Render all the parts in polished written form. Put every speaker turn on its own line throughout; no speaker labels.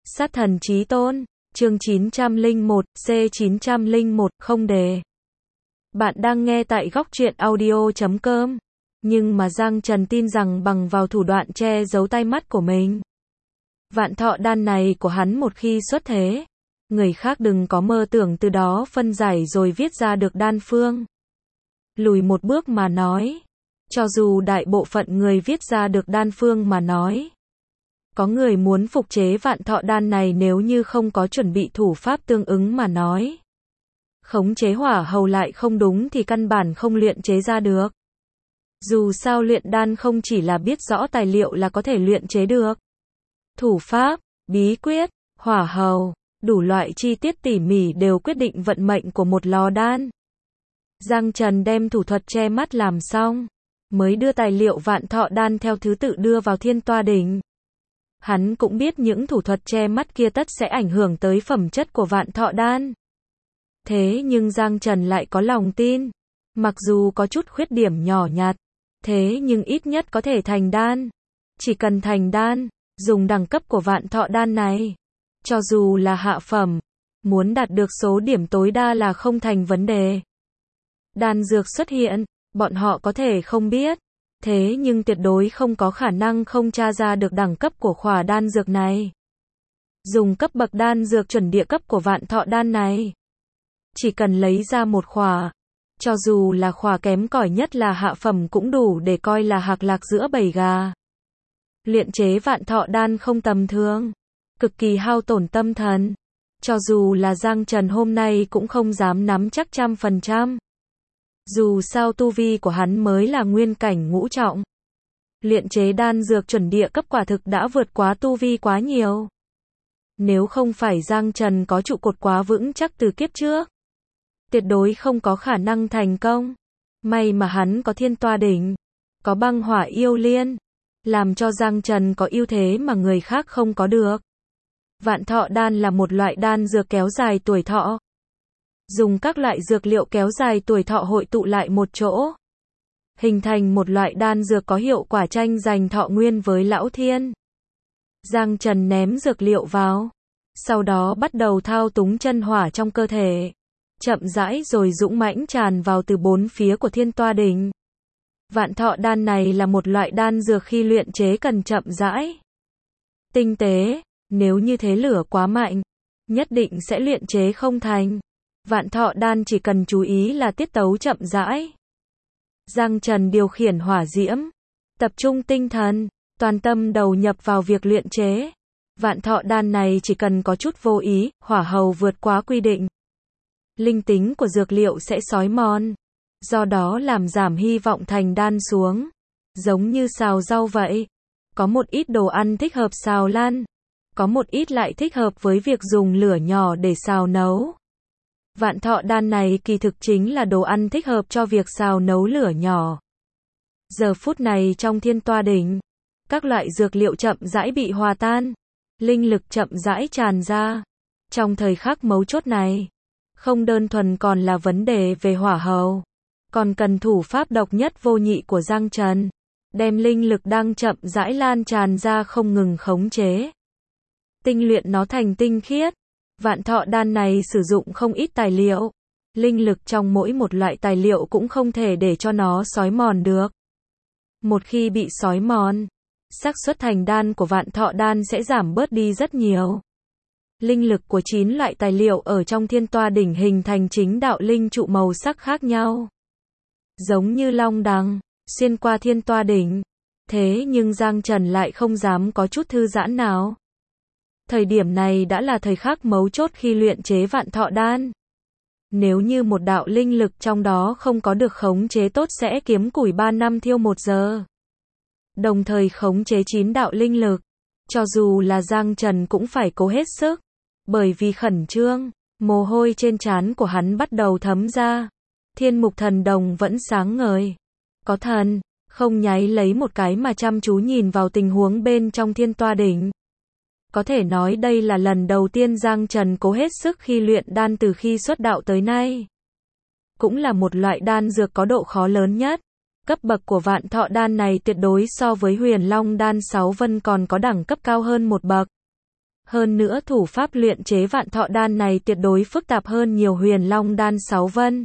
Sát thần chí tôn, chương 901, C901, không đề. Bạn đang nghe tại góc truyện audio.com. Nhưng mà Giang Trần tin rằng bằng vào thủ đoạn che giấu tai mắt của mình, vạn thọ đan này của hắn một khi xuất thế, người khác đừng có mơ tưởng từ đó phân giải rồi viết ra được đan phương. Lùi một bước mà nói, cho dù đại bộ phận người viết ra được đan phương mà nói, có người muốn phục chế vạn thọ đan này nếu như không có chuẩn bị thủ pháp tương ứng mà nói, khống chế hỏa hầu lại không đúng thì căn bản không luyện chế ra được. Dù sao luyện đan không chỉ là biết rõ tài liệu là có thể luyện chế được. Thủ pháp, bí quyết, hỏa hầu, đủ loại chi tiết tỉ mỉ đều quyết định vận mệnh của một lò đan. Giang Trần đem thủ thuật che mắt làm xong, mới đưa tài liệu vạn thọ đan theo thứ tự đưa vào Thiên Toa Đỉnh. Hắn cũng biết những thủ thuật che mắt kia tất sẽ ảnh hưởng tới phẩm chất của vạn thọ đan. Thế nhưng Giang Trần lại có lòng tin, mặc dù có chút khuyết điểm nhỏ nhặt, thế nhưng ít nhất có thể thành đan. Chỉ cần thành đan, dùng đẳng cấp của vạn thọ đan này, cho dù là hạ phẩm, muốn đạt được số điểm tối đa là không thành vấn đề. Đan dược xuất hiện, bọn họ có thể không biết, thế nhưng tuyệt đối không có khả năng không tra ra được đẳng cấp của khỏa đan dược này. Dùng cấp bậc đan dược chuẩn địa cấp của vạn thọ đan này, chỉ cần lấy ra một khỏa, cho dù là khỏa kém cỏi nhất là hạ phẩm cũng đủ để coi là hạc lạc giữa bầy gà. Luyện chế vạn thọ đan không tầm thường, cực kỳ hao tổn tâm thần, cho dù là Giang Trần hôm nay cũng không dám nắm chắc 100%. Dù sao tu vi của hắn mới là nguyên cảnh ngũ trọng. Luyện chế đan dược chuẩn địa cấp quả thực đã vượt quá tu vi quá nhiều. Nếu không phải Giang Trần có trụ cột quá vững chắc từ kiếp trước, tuyệt đối không có khả năng thành công. May mà hắn có Thiên Toa Đỉnh, có băng hỏa yêu liên, làm cho Giang Trần có ưu thế mà người khác không có được. Vạn thọ đan là một loại đan dược kéo dài tuổi thọ. Dùng các loại dược liệu kéo dài tuổi thọ hội tụ lại một chỗ, hình thành một loại đan dược có hiệu quả tranh giành thọ nguyên với lão thiên. Giang Trần ném dược liệu vào, sau đó bắt đầu thao túng chân hỏa trong cơ thể, chậm rãi rồi dũng mãnh tràn vào từ bốn phía của Thiên Toa Đỉnh. Vạn thọ đan này là một loại đan dược khi luyện chế cần chậm rãi, tinh tế, nếu như thế lửa quá mạnh, nhất định sẽ luyện chế không thành. Vạn thọ đan chỉ cần chú ý là tiết tấu chậm rãi. Giang Trần điều khiển hỏa diễm, tập trung tinh thần, toàn tâm đầu nhập vào việc luyện chế. Vạn thọ đan này chỉ cần có chút vô ý, hỏa hầu vượt quá quy định, linh tính của dược liệu sẽ xói mòn, do đó làm giảm hy vọng thành đan xuống. Giống như xào rau vậy, có một ít đồ ăn thích hợp xào lăn, có một ít lại thích hợp với việc dùng lửa nhỏ để xào nấu. Vạn thọ đan này kỳ thực chính là đồ ăn thích hợp cho việc xào nấu lửa nhỏ. Giờ phút này trong Thiên Toa Đỉnh, các loại dược liệu chậm rãi bị hòa tan, linh lực chậm rãi tràn ra. Trong thời khắc mấu chốt này, không đơn thuần còn là vấn đề về hỏa hầu, còn cần thủ pháp độc nhất vô nhị của Giang Trần, đem linh lực đang chậm rãi lan tràn ra không ngừng khống chế, tinh luyện nó thành tinh khiết. Vạn thọ đan này sử dụng không ít tài liệu, linh lực trong mỗi một loại tài liệu cũng không thể để cho nó xói mòn được. Một khi bị xói mòn, xác suất thành đan của vạn thọ đan sẽ giảm bớt đi rất nhiều. Linh lực của 9 loại tài liệu ở trong Thiên Toa Đỉnh hình thành chính đạo linh trụ màu sắc khác nhau, giống như long đằng, xuyên qua Thiên Toa Đỉnh. Thế nhưng Giang Trần lại không dám có chút thư giãn nào. Thời điểm này đã là thời khắc mấu chốt khi luyện chế vạn thọ đan. Nếu như một đạo linh lực trong đó không có được khống chế tốt sẽ kiếm củi 3 năm thiêu 1 giờ. Đồng thời khống chế 9 đạo linh lực, cho dù là Giang Trần cũng phải cố hết sức. Bởi vì khẩn trương, mồ hôi trên trán của hắn bắt đầu thấm ra. Thiên mục thần đồng vẫn sáng ngời, có thần, không nháy lấy một cái mà chăm chú nhìn vào tình huống bên trong Thiên Toa Đỉnh. Có thể nói đây là lần đầu tiên Giang Trần cố hết sức khi luyện đan từ khi xuất đạo tới nay. Cũng là một loại đan dược có độ khó lớn nhất. Cấp bậc của vạn thọ đan này tuyệt đối so với Huyền Long đan 6 vân còn có đẳng cấp cao hơn một bậc. Hơn nữa thủ pháp luyện chế Vạn Thọ Đan này tuyệt đối phức tạp hơn nhiều Huyền Long Đan 6 vân.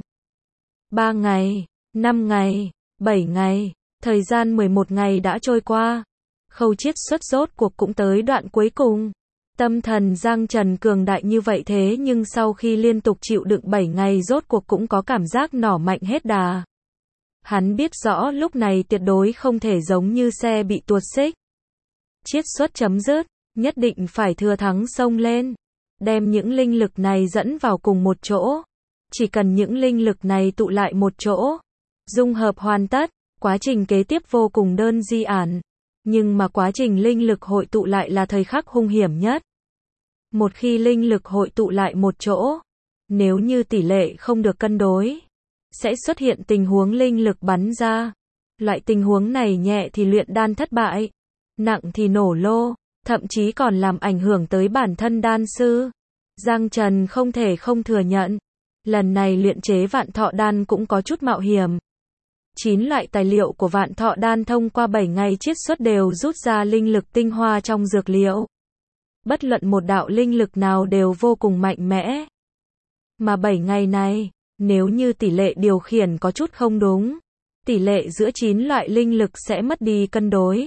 3 ngày, 5 ngày, 7 ngày, thời gian 11 ngày đã trôi qua. Khâu chiết xuất rốt cuộc cũng tới đoạn cuối cùng. Tâm thần Giang Trần cường đại như vậy thế nhưng sau khi liên tục chịu đựng 7 ngày rốt cuộc cũng có cảm giác nỏ mạnh hết đà. Hắn biết rõ lúc này tuyệt đối không thể giống như xe bị tuột xích. Chiết xuất chấm dứt, nhất định phải thừa thắng xông lên. Đem những linh lực này dẫn vào cùng một chỗ. Chỉ cần những linh lực này tụ lại một chỗ. Dung hợp hoàn tất, quá trình kế tiếp vô cùng đơn giản. Nhưng mà quá trình linh lực hội tụ lại là thời khắc hung hiểm nhất. Một khi linh lực hội tụ lại một chỗ, nếu như tỷ lệ không được cân đối, sẽ xuất hiện tình huống linh lực bắn ra. Loại tình huống này nhẹ thì luyện đan thất bại, nặng thì nổ lô, thậm chí còn làm ảnh hưởng tới bản thân đan sư. Giang Trần không thể không thừa nhận, lần này luyện chế Vạn Thọ Đan cũng có chút mạo hiểm. 9 loại tài liệu của Vạn Thọ Đan thông qua 7 ngày chiết xuất đều rút ra linh lực tinh hoa trong dược liệu. Bất luận một đạo linh lực nào đều vô cùng mạnh mẽ. Mà 7 ngày này, nếu như tỷ lệ điều khiển có chút không đúng, tỷ lệ giữa 9 loại linh lực sẽ mất đi cân đối.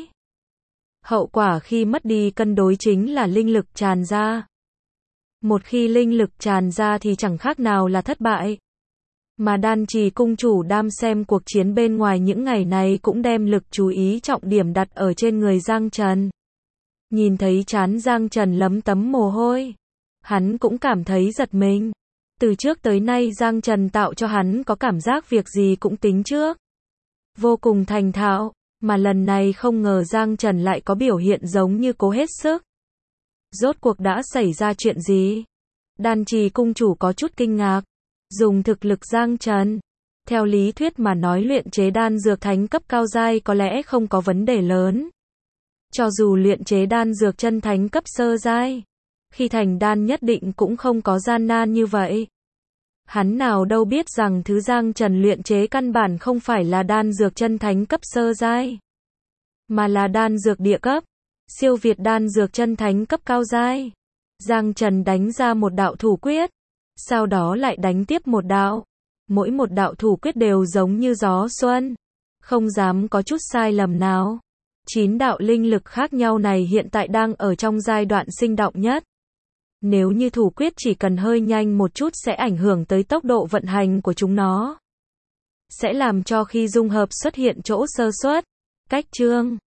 Hậu quả khi mất đi cân đối chính là linh lực tràn ra. Một khi linh lực tràn ra thì chẳng khác nào là thất bại. Mà Đan Trì cung chủ Đam xem cuộc chiến bên ngoài những ngày này cũng đem lực chú ý trọng điểm đặt ở trên người Giang Trần. Nhìn thấy trán Giang Trần lấm tấm mồ hôi, hắn cũng cảm thấy giật mình. Từ trước tới nay Giang Trần tạo cho hắn có cảm giác việc gì cũng tính trước. Vô cùng thành thạo, mà lần này không ngờ Giang Trần lại có biểu hiện giống như cố hết sức. Rốt cuộc đã xảy ra chuyện gì? Đan Trì cung chủ có chút kinh ngạc. Dùng thực lực Giang Trần, theo lý thuyết mà nói luyện chế đan dược thánh cấp cao giai có lẽ không có vấn đề lớn. Cho dù luyện chế đan dược chân thánh cấp sơ giai, khi thành đan nhất định cũng không có gian nan như vậy. Hắn nào đâu biết rằng thứ Giang Trần luyện chế căn bản không phải là đan dược chân thánh cấp sơ giai, mà là đan dược địa cấp, siêu việt đan dược chân thánh cấp cao giai. Giang Trần đánh ra một đạo thủ quyết, sau đó lại đánh tiếp một đạo. Mỗi một đạo thủ quyết đều giống như gió xuân, không dám có chút sai lầm nào. 9 đạo linh lực khác nhau này hiện tại đang ở trong giai đoạn sinh động nhất. Nếu như thủ quyết chỉ cần hơi nhanh một chút sẽ ảnh hưởng tới tốc độ vận hành của chúng nó. Sẽ làm cho khi dung hợp xuất hiện chỗ sơ suất. Cách chương